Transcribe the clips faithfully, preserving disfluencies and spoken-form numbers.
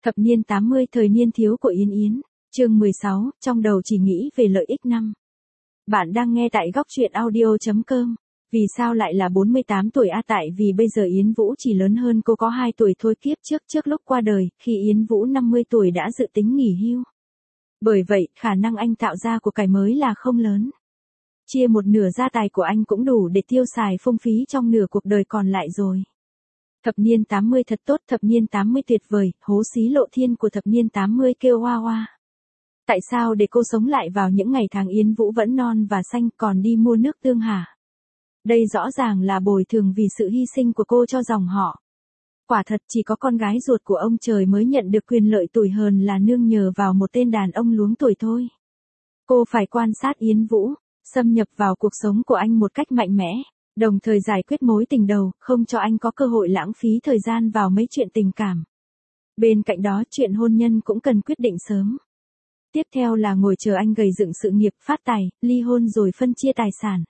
Thập niên tám mươi thời niên thiếu của Yến Yến, chương mười sáu, trong đầu chỉ nghĩ về lợi ích năm. Bạn đang nghe tại góc truyện audio chấm com. Vì sao lại là bốn mươi tám tuổi a? Tại vì bây giờ Yến Vũ chỉ lớn hơn cô có hai tuổi thôi. Kiếp trước trước lúc qua đời, khi Yến Vũ năm mươi tuổi đã dự tính nghỉ hưu. Bởi vậy, khả năng anh tạo ra của cải mới là không lớn. Chia một nửa gia tài của anh cũng đủ để tiêu xài phung phí trong nửa cuộc đời còn lại rồi. Thập niên tám mươi thật tốt, thập niên tám mươi tuyệt vời, hố xí lộ thiên của thập niên tám mươi kêu oa oa. Tại sao để cô sống lại vào những ngày tháng Yến Vũ vẫn non và xanh còn đi mua nước tương hả? Đây rõ ràng là bồi thường vì sự hy sinh của cô cho dòng họ. Quả thật chỉ có con gái ruột của ông trời mới nhận được quyền lợi tuổi hờn là nương nhờ vào một tên đàn ông luống tuổi thôi. Cô phải quan sát Yến Vũ, xâm nhập vào cuộc sống của anh một cách mạnh mẽ, đồng thời giải quyết mối tình đầu, không cho anh có cơ hội lãng phí thời gian vào mấy chuyện tình cảm. Bên cạnh đó chuyện hôn nhân cũng cần quyết định sớm. Tiếp theo là ngồi chờ anh gầy dựng sự nghiệp, phát tài, ly hôn rồi phân chia tài sản.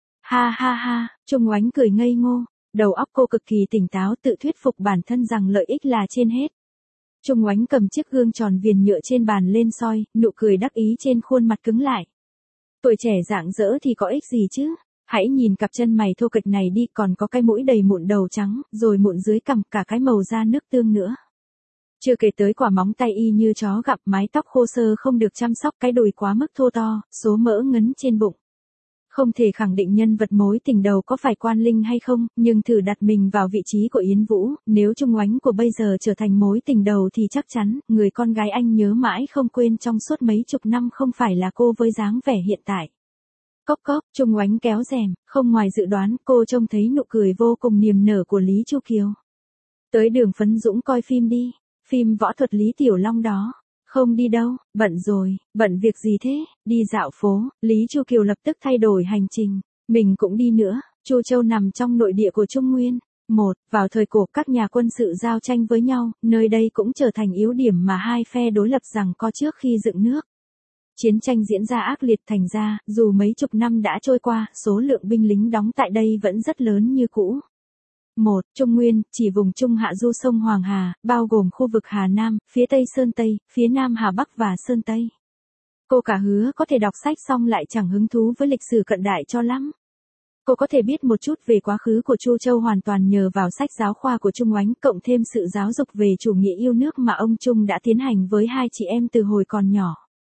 Ha ha ha, Trung Oánh cười ngây ngô, đầu óc cô cực kỳ tỉnh táo, tự thuyết phục bản thân rằng lợi ích là trên hết. Trung Oánh cầm chiếc gương tròn viền nhựa trên bàn lên soi, nụ cười đắc ý trên khuôn mặt cứng lại. Tuổi trẻ rạng rỡ thì có ích gì chứ? Hãy nhìn cặp chân mày thô kệch này đi, còn có cái mũi đầy mụn đầu trắng, rồi mụn dưới cằm, cả cái màu da nước tương nữa. Chưa kể tới quả móng tay y như chó gặp, mái tóc khô xơ không được chăm sóc, cái đùi quá mức thô to, số mỡ ngấn trên bụng. Không thể khẳng định nhân vật mối tình đầu có phải Quan Linh hay không, nhưng thử đặt mình vào vị trí của Yến Vũ, nếu Trung Oánh của bây giờ trở thành mối tình đầu thì chắc chắn, người con gái anh nhớ mãi không quên trong suốt mấy chục năm không phải là cô với dáng vẻ hiện tại. Cốc cốc, Trung Oánh kéo rèm, không ngoài dự đoán, cô trông thấy nụ cười vô cùng niềm nở của Lý Chu Kiều. Tới đường Phấn Dũng coi phim đi, phim võ thuật Lý Tiểu Long đó. Không đi đâu, bận rồi, bận việc gì thế? Đi dạo phố. Lý Chu Kiều lập tức thay đổi hành trình. Mình cũng đi nữa. Chu Châu nằm trong nội địa của Trung Nguyên. Một, vào thời cổ các nhà quân sự giao tranh với nhau, nơi đây cũng trở thành yếu điểm mà hai phe đối lập giằng co trước khi dựng nước. Chiến tranh diễn ra ác liệt, thành ra, dù mấy chục năm đã trôi qua, số lượng binh lính đóng tại đây vẫn rất lớn như cũ. một. Trung Nguyên, chỉ vùng Trung Hạ du sông Hoàng Hà, bao gồm khu vực Hà Nam, phía Tây Sơn Tây, phía Nam Hà Bắc và Sơn Tây. Cô cả hứa có thể đọc sách xong lại chẳng hứng thú với lịch sử cận đại cho lắm. Cô có thể biết một chút về quá khứ của Chu Châu hoàn toàn nhờ vào sách giáo khoa của Trung Oánh, cộng thêm sự giáo dục về chủ nghĩa yêu nước mà ông Trung đã tiến hành với hai chị em từ hồi còn nhỏ.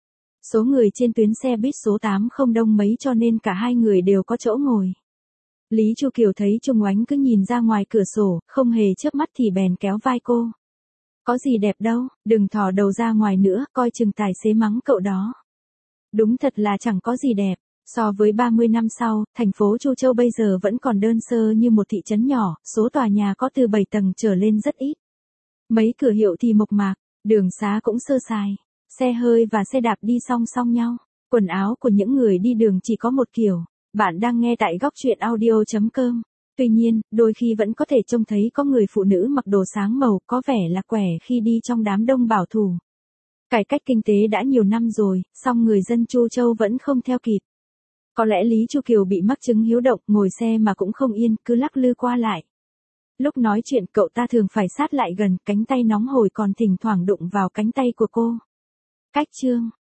Số người trên tuyến xe buýt số tám không đông mấy cho nên cả hai người đều có chỗ ngồi. Lý Chu Kiều thấy Trung Oánh cứ nhìn ra ngoài cửa sổ, không hề chớp mắt thì bèn kéo vai cô. Có gì đẹp đâu, đừng thò đầu ra ngoài nữa, coi chừng tài xế mắng cậu đó. Đúng thật là chẳng có gì đẹp. So với ba mươi năm sau, thành phố Chu Châu bây giờ vẫn còn đơn sơ như một thị trấn nhỏ, số tòa nhà có từ bảy tầng trở lên rất ít. Mấy cửa hiệu thì mộc mạc, đường xá cũng sơ sài, xe hơi và xe đạp đi song song nhau, quần áo của những người đi đường chỉ có một kiểu. Bạn đang nghe tại góc truyện audio chấm com. Tuy nhiên, đôi khi vẫn có thể trông thấy có người phụ nữ mặc đồ sáng màu, có vẻ là quẻ khi đi trong đám đông bảo thủ. Cải cách kinh tế đã nhiều năm rồi, song người dân Chu Châu vẫn không theo kịp. Có lẽ Lý Chu Kiều bị mắc chứng hiếu động, ngồi xe mà cũng không yên, cứ lắc lư qua lại. Lúc nói chuyện cậu ta thường phải sát lại gần, cánh tay nóng hổi còn thỉnh thoảng đụng vào cánh tay của cô. Cách chương,